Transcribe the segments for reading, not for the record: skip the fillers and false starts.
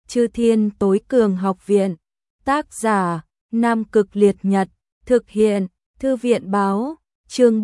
Chư Thiên Tối Cường Học Viện. Tác giả: Nam Cực Liệt Nhật. Thực hiện: Thư viện báo. Chương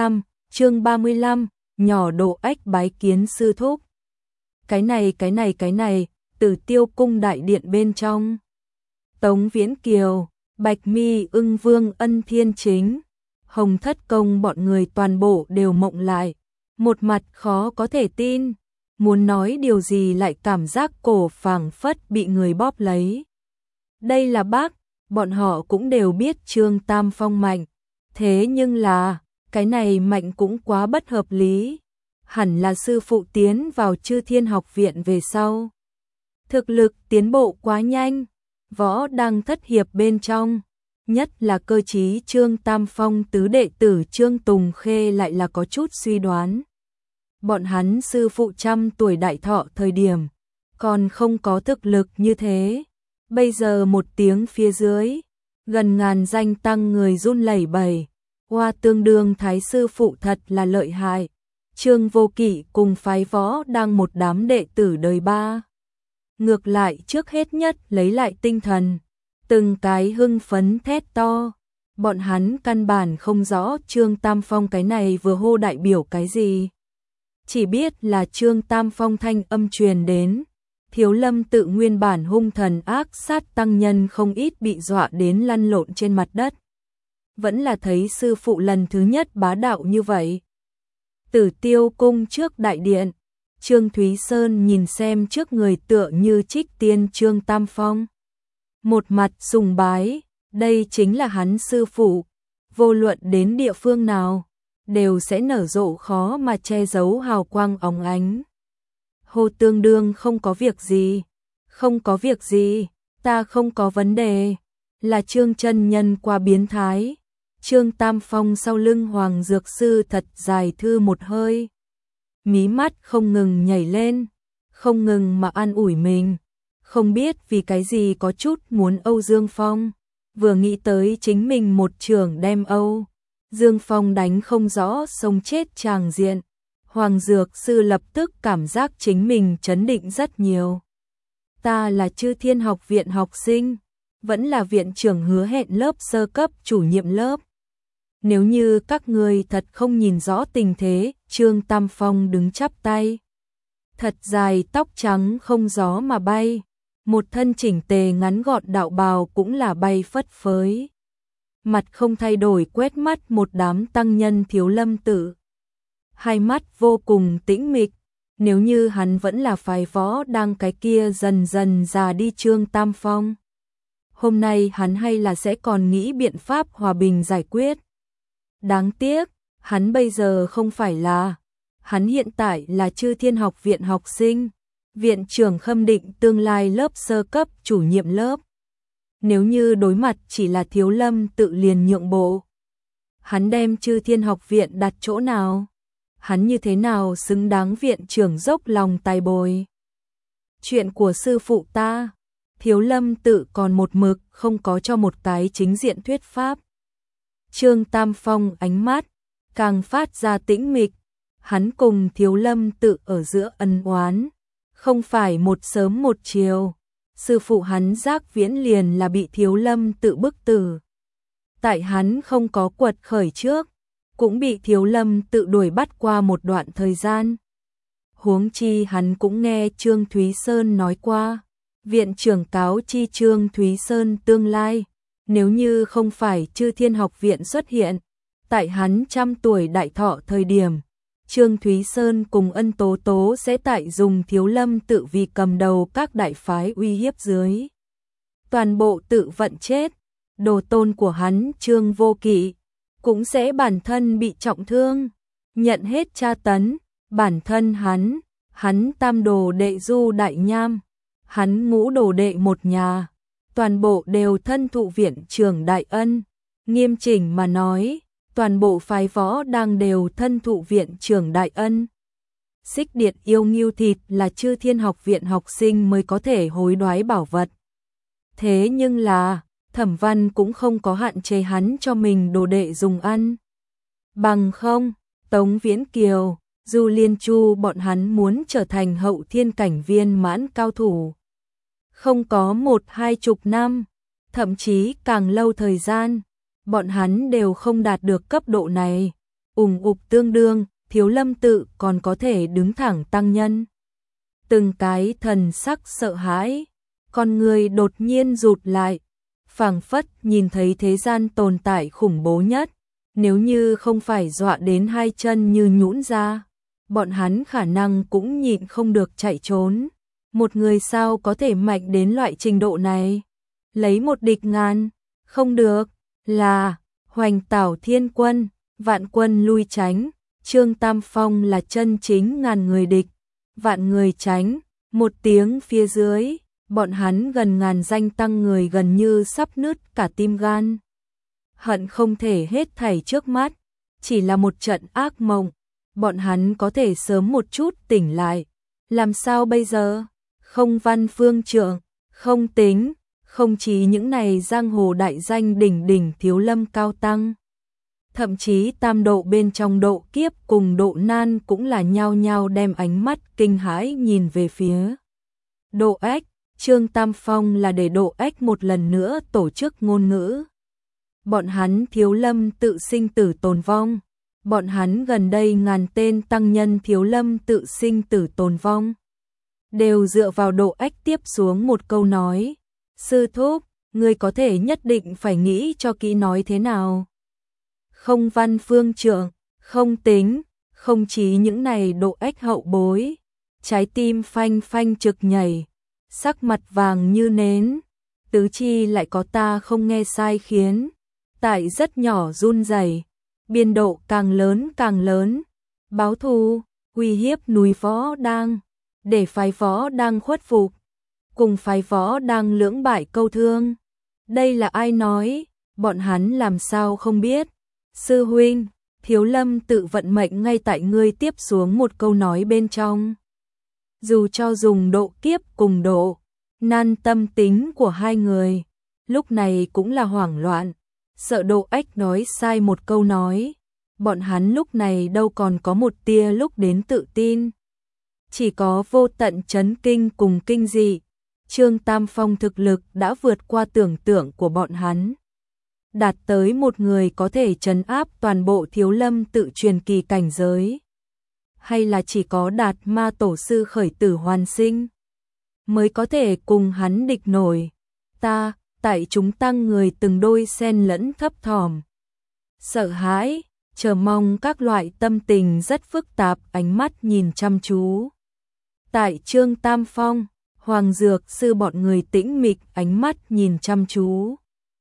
35, nhỏ độ ếch bái kiến sư thúc. Cái này, Tử Tiêu cung đại điện bên trong. Tống Viễn Kiều, Bạch Mi Ưng Vương Ân Thiên Chính, Hồng Thất Công bọn người toàn bộ đều mộng lại, một mặt khó có thể tin, muốn nói điều gì lại cảm giác cổ phảng phất bị người bóp lấy. Đây là bác, bọn họ cũng đều biết Trương Tam Phong mạnh, thế nhưng là, cái này mạnh cũng quá bất hợp lý. Hẳn là sư phụ tiến vào Chư Thiên Học Viện về sau. Thực lực tiến bộ quá nhanh, võ đang thất hiệp bên trong, nhất là cơ trí Trương Tam Phong tứ đệ tử Trương Tùng Khê lại là có chút suy đoán. Bọn hắn sư phụ 100 tuổi đại thọ thời điểm, còn không có thực lực như thế. Bây giờ một tiếng phía dưới, gần ngàn danh tăng người run lẩy bẩy, hoa tương đương thái sư phụ thật là lợi hại. Trương Vô Kỵ cùng phái võ đang một đám đệ tử đời ba. Ngược lại trước hết nhất lấy lại tinh thần, từng cái hưng phấn thét to. Bọn hắn căn bản không rõ Trương Tam Phong cái này vừa hô đại biểu cái gì. Chỉ biết là Trương Tam Phong thanh âm truyền đến. Thiếu Lâm tự nguyên bản hung thần ác sát tăng nhân không ít bị dọa đến lăn lộn trên mặt đất. Vẫn là thấy sư phụ lần thứ nhất bá đạo như vậy. Tử Tiêu cung trước đại điện, Trương Thúy Sơn nhìn xem trước người tựa như trích tiên Trương Tam Phong. Một mặt sùng bái, đây chính là hắn sư phụ, vô luận đến địa phương nào, đều sẽ nở rộ khó mà che giấu hào quang óng ánh. Hồ tương đương không có việc gì, ta không có vấn đề, là Trương chân nhân qua biến thái. Trương Tam Phong sau lưng Hoàng Dược Sư thật dài thư một hơi. Mí mắt không ngừng nhảy lên, không ngừng mà an ủi mình. Không biết vì cái gì có chút muốn Âu Dương Phong. Vừa nghĩ tới chính mình một trường đem Âu Dương Phong đánh không rõ sống chết tràng diện. Hoàng Dược Sư lập tức cảm giác chính mình chấn định rất nhiều. Ta là Chư Thiên Học Viện học sinh, vẫn là viện trưởng hứa hẹn lớp sơ cấp chủ nhiệm lớp. Nếu như các ngươi thật không nhìn rõ tình thế, Trương Tam Phong đứng chắp tay. Thật dài tóc trắng không gió mà bay, một thân chỉnh tề ngắn gọn đạo bào cũng là bay phất phới. Mặt không thay đổi quét mắt một đám tăng nhân Thiếu Lâm tự. Hai mắt vô cùng tĩnh mịch, nếu như hắn vẫn là phái võ đang cái kia dần dần già đi Trương Tam Phong. Hôm nay hắn hay là sẽ còn nghĩ biện pháp hòa bình giải quyết. Đáng tiếc, hắn bây giờ không phải là, hắn hiện tại là Chư Thiên Học Viện học sinh, viện trưởng khâm định tương lai lớp sơ cấp chủ nhiệm lớp. Nếu như đối mặt chỉ là Thiếu Lâm tự liền nhượng bộ, hắn đem Chư Thiên Học Viện đặt chỗ nào? Hắn như thế nào xứng đáng viện trưởng dốc lòng tài bồi? Chuyện của sư phụ ta, Thiếu Lâm tự còn một mực không có cho một cái chính diện thuyết pháp. Trương Tam Phong ánh mắt càng phát ra tĩnh mịch, hắn cùng Thiếu Lâm tự ở giữa ân oán, không phải một sớm một chiều. Sư phụ hắn Giác Viễn liền là bị Thiếu Lâm tự bức tử. Tại hắn không có quật khởi trước, cũng bị Thiếu Lâm tự đuổi bắt qua một đoạn thời gian. Huống chi hắn cũng nghe Trương Thúy Sơn nói qua, viện trưởng cáo chi Trương Thúy Sơn tương lai. Nếu như không phải Chư Thiên Học Viện xuất hiện, tại hắn 100 tuổi đại thọ thời điểm, Trương Thúy Sơn cùng Ân Tố Tố sẽ tại dùng Thiếu Lâm tự vì cầm đầu các đại phái uy hiếp dưới. Toàn bộ tự vận chết, đồ tôn của hắn Trương Vô Kỵ, cũng sẽ bản thân bị trọng thương, nhận hết tra tấn, bản thân hắn tam đồ đệ Du Đại Nham, hắn ngũ đồ đệ một nhà. Toàn bộ đều thân thụ viện trưởng đại ân, nghiêm chỉnh mà nói, toàn bộ phái võ đang đều thân thụ viện trưởng đại ân. Xích Điện yêu ngưu thịt là Chư Thiên Học Viện học sinh mới có thể hối đoái bảo vật. Thế nhưng là, Thẩm Văn cũng không có hạn chế hắn cho mình đồ đệ dùng ăn. Bằng không, Tống Viễn Kiều, Du Liên Chu bọn hắn muốn trở thành hậu thiên cảnh viên mãn cao thủ. Không có 1-20 năm, thậm chí càng lâu thời gian, bọn hắn đều không đạt được cấp độ này. Ủng ục tương đương, Thiếu Lâm tự còn có thể đứng thẳng tăng nhân. Từng cái thần sắc sợ hãi, con người đột nhiên rụt lại, phảng phất nhìn thấy thế gian tồn tại khủng bố nhất, nếu như không phải dọa đến hai chân như nhũn ra, bọn hắn khả năng cũng nhịn không được chạy trốn. Một người sao có thể mạnh đến loại trình độ này? Lấy một địch ngàn, không được, là Hoành Tảo Thiên Quân, vạn quân lui tránh, Trương Tam Phong là chân chính ngàn người địch, vạn người tránh. Một tiếng phía dưới, bọn hắn gần ngàn danh tăng người gần như sắp nứt cả tim gan. Hận không thể hết thảy trước mắt, chỉ là một trận ác mộng, bọn hắn có thể sớm một chút tỉnh lại. Làm sao bây giờ? Không Văn Phương Trượng, không Tính, không chỉ những này giang hồ đại danh đỉnh đỉnh Thiếu Lâm cao tăng. Thậm chí tam độ bên trong độ kiếp cùng độ nan cũng là nhao nhao đem ánh mắt kinh hãi nhìn về phía Độ Ách. Trương Tam Phong là để Độ Ách một lần nữa tổ chức ngôn ngữ. Bọn hắn Thiếu Lâm tự sinh tử tồn vong. Bọn hắn gần đây ngàn tên tăng nhân Thiếu Lâm tự sinh tử tồn vong. Đều dựa vào Độ Ách tiếp xuống một câu nói. Sư thúc, ngươi có thể nhất định phải nghĩ cho kỹ nói thế nào. Không Văn Phương Trượng, không Tính, không chỉ những này Độ Ách hậu bối. Trái tim phanh phanh trực nhảy, sắc mặt vàng như nến. Tứ chi lại có ta không nghe sai khiến. Tại rất nhỏ run rẩy, biên độ càng lớn. Báo thù, uy hiếp núi Võ Đang, để phái Võ Đang khuất phục, cùng phái Võ Đang lưỡng bại câu thương. Đây là ai nói, bọn hắn làm sao không biết. Sư huynh, Thiếu Lâm tự vận mệnh ngay tại ngươi tiếp xuống một câu nói bên trong. Dù cho dùng độ kiếp cùng độ nan tâm tính của hai người, lúc này cũng là hoảng loạn, sợ Độ Ách nói sai một câu nói. Bọn hắn lúc này đâu còn có một tia lúc đến tự tin, chỉ có vô tận chấn kinh cùng kinh dị. Trương Tam Phong thực lực đã vượt qua tưởng tượng của bọn hắn, đạt tới một người có thể trấn áp toàn bộ Thiếu Lâm tự truyền kỳ cảnh giới. Hay là chỉ có Đạt Ma tổ sư khởi tử hoàn sinh mới có thể cùng hắn địch nổi. Tại chúng tăng người từng đôi xen lẫn thấp thỏm, sợ hãi, chờ mong các loại tâm tình rất phức tạp ánh mắt nhìn chăm chú. Tại Trương Tam Phong, Hoàng Dược sư bọn người tĩnh mịch ánh mắt nhìn chăm chú.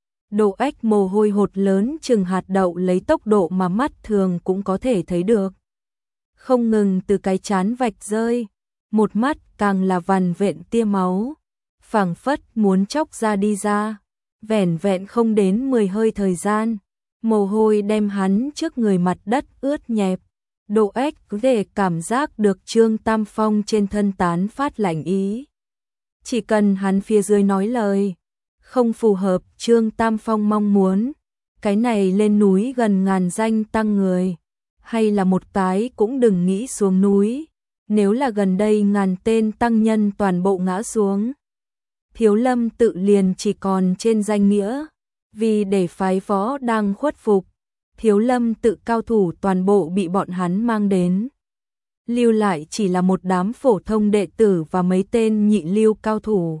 Độ Ách mồ hôi hột lớn chừng hạt đậu lấy tốc độ mà mắt thường cũng có thể thấy được, không ngừng từ cái trán vạch rơi, một mắt càng là vằn vện tia máu, phảng phất muốn chóc ra đi ra. Vẻn vẹn không đến 10 hơi thời gian, mồ hôi đem hắn trước người mặt đất ướt nhẹp. Độ Ách có thể cảm giác được Trương Tam Phong trên thân tán phát lạnh ý. Chỉ cần hắn phía dưới nói lời không phù hợp Trương Tam Phong mong muốn, cái này lên núi gần ngàn danh tăng người, hay là một cái cũng đừng nghĩ xuống núi. Nếu là gần đây ngàn tên tăng nhân toàn bộ ngã xuống, Thiếu Lâm tự liền chỉ còn trên danh nghĩa. Vì để phái Võ Đang khuất phục, Thiếu Lâm tự cao thủ toàn bộ bị bọn hắn mang đến, lưu lại chỉ là một đám phổ thông đệ tử và mấy tên nhị lưu cao thủ,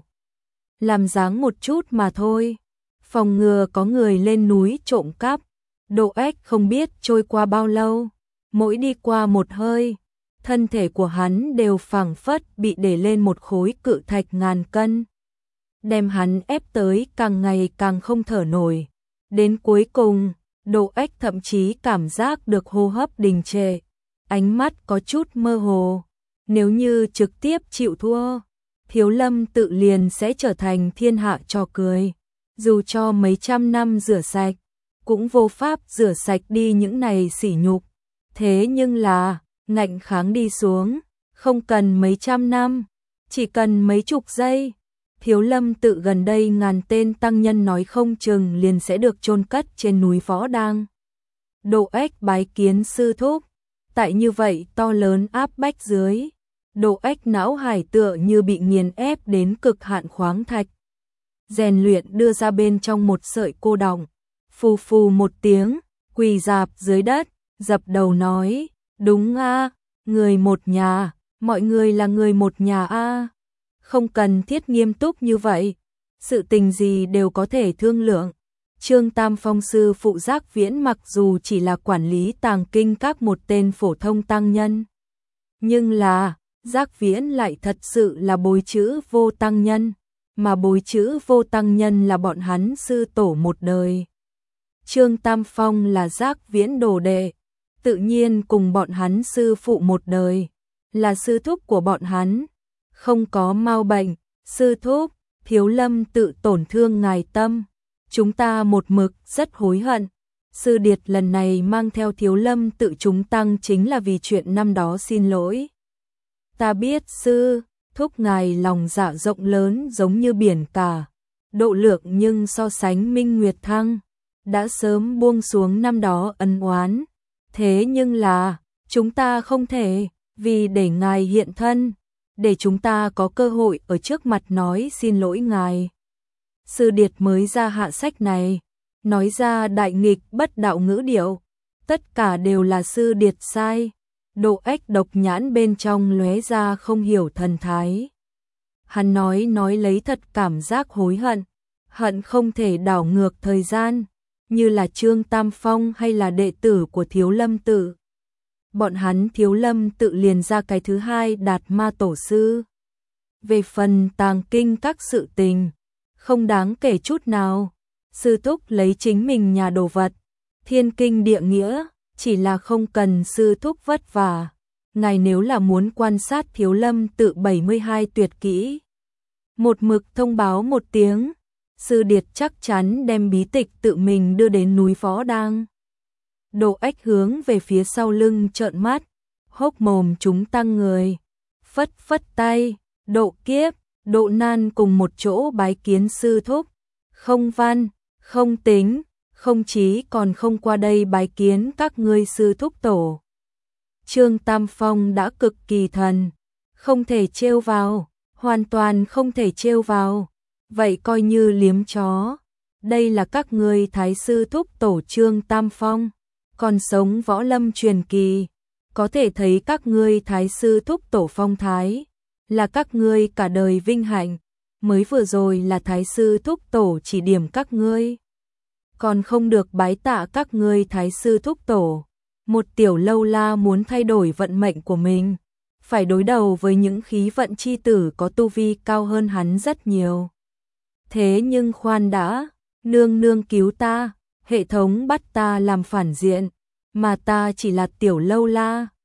làm dáng một chút mà thôi, phòng ngừa có người lên núi trộm cắp. Độ Ách không biết trôi qua bao lâu, mỗi đi qua một hơi, thân thể của hắn đều phảng phất bị để lên một khối cự thạch ngàn cân, đem hắn ép tới càng ngày càng không thở nổi. Đến cuối cùng, Độ Ách thậm chí cảm giác được hô hấp đình trệ, ánh mắt có chút mơ hồ. Nếu như trực tiếp chịu thua, Thiếu Lâm tự liền sẽ trở thành thiên hạ trò cười. Dù cho mấy trăm năm rửa sạch, cũng vô pháp rửa sạch đi những này sỉ nhục. Thế nhưng là, ngạnh kháng đi xuống, không cần mấy trăm năm, chỉ cần mấy chục giây. Thiếu Lâm tự gần đây ngàn tên tăng nhân nói không chừng liền sẽ được chôn cất trên núi Võ Đang. Độ Ách bái kiến sư thúc. Tại như vậy to lớn áp bách dưới, Độ Ách não hải tựa như bị nghiền ép đến cực hạn khoáng thạch. Rèn luyện đưa ra bên trong một sợi cô đọng, phù phù một tiếng, quỳ rạp dưới đất, dập đầu nói, đúng a, người một nhà, mọi người là người một nhà a. Không cần thiết nghiêm túc như vậy, sự tình gì đều có thể thương lượng. Trương Tam Phong sư phụ Giác Viễn mặc dù chỉ là quản lý tàng kinh các một tên phổ thông tăng nhân, nhưng là Giác Viễn lại thật sự là bối chữ vô tăng nhân, mà bối chữ vô tăng nhân là bọn hắn sư tổ một đời. Trương Tam Phong là Giác Viễn đồ đệ, tự nhiên cùng bọn hắn sư phụ một đời, là sư thúc của bọn hắn, không có mau bệnh. Sư thúc, Thiếu Lâm tự tổn thương ngài tâm, chúng ta một mực rất hối hận. Sư điệt lần này mang theo Thiếu Lâm tự chúng tăng chính là vì chuyện năm đó, xin lỗi. Ta biết sư thúc ngài lòng dạ rộng lớn giống như biển cả, độ lượng nhưng so sánh Minh Nguyệt Thăng, đã sớm buông xuống năm đó ân oán. Thế nhưng là, chúng ta không thể, vì để ngài hiện thân, để chúng ta có cơ hội ở trước mặt nói xin lỗi ngài. Sư điệt mới ra hạ sách này, nói ra đại nghịch bất đạo ngữ điệu, tất cả đều là sư điệt sai. Độ Ách độc nhãn bên trong lóe ra không hiểu thần thái. Hắn nói lấy thật cảm giác hối hận, hận không thể đảo ngược thời gian, như là Trương Tam Phong hay là đệ tử của Thiếu Lâm tự. Bọn hắn Thiếu Lâm tự liền ra cái thứ hai Đạt Ma tổ sư. Về phần tàng kinh các sự tình, không đáng kể chút nào. Sư thúc lấy chính mình nhà đồ vật, thiên kinh địa nghĩa, chỉ là không cần sư thúc vất vả. Ngài nếu là muốn quan sát Thiếu Lâm tự 72 tuyệt kỹ, một mực thông báo một tiếng, sư điệt chắc chắn đem bí tịch tự mình đưa đến núi Võ Đang. Độ Ách hướng về phía sau lưng trợn mắt, hốc mồm chúng tăng người, phất phất tay, Độ Kiếp, Độ Nan cùng một chỗ bái kiến sư thúc, không văn, không tính, không chí còn không qua đây bái kiến các ngươi sư thúc tổ. Trương Tam Phong đã cực kỳ thần, không thể trêu vào, hoàn toàn không thể trêu vào, vậy coi như liếm chó. Đây là các ngươi thái sư thúc tổ Trương Tam Phong, còn sống võ lâm truyền kỳ, có thể thấy các ngươi thái sư thúc tổ phong thái, là các ngươi cả đời vinh hạnh, mới vừa rồi là thái sư thúc tổ chỉ điểm các ngươi, còn không được bái tạ các ngươi thái sư thúc tổ. Một tiểu lâu la muốn thay đổi vận mệnh của mình, phải đối đầu với những khí vận chi tử có tu vi cao hơn hắn rất nhiều. Thế nhưng khoan đã, nương nương cứu ta, hệ thống bắt ta làm phản diện, mà ta chỉ là tiểu lâu la,